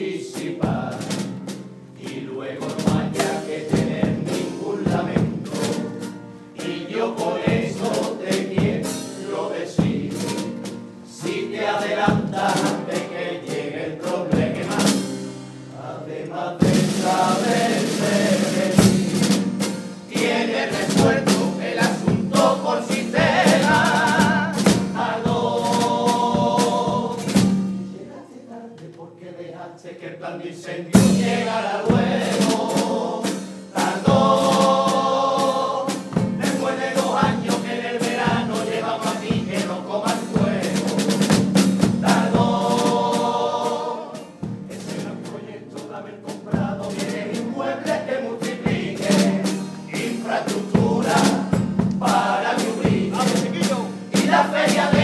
anticipar y luego no haya que tener ningún lamento. Y yo por eso te quiero decir, si te adelantas antes que llegue el problema, además de saberse venir, tiene resuelto el asunto por sistema. Aló, llegaste tarde porque dejaste que el plan de incendio llegara luego. Tardó, después de 2 años que en el verano llevamos aquí que no coman fuego. Tardó, ese gran proyecto de haber comprado bienes inmuebles que multipliquen infraestructura para mi y la feria de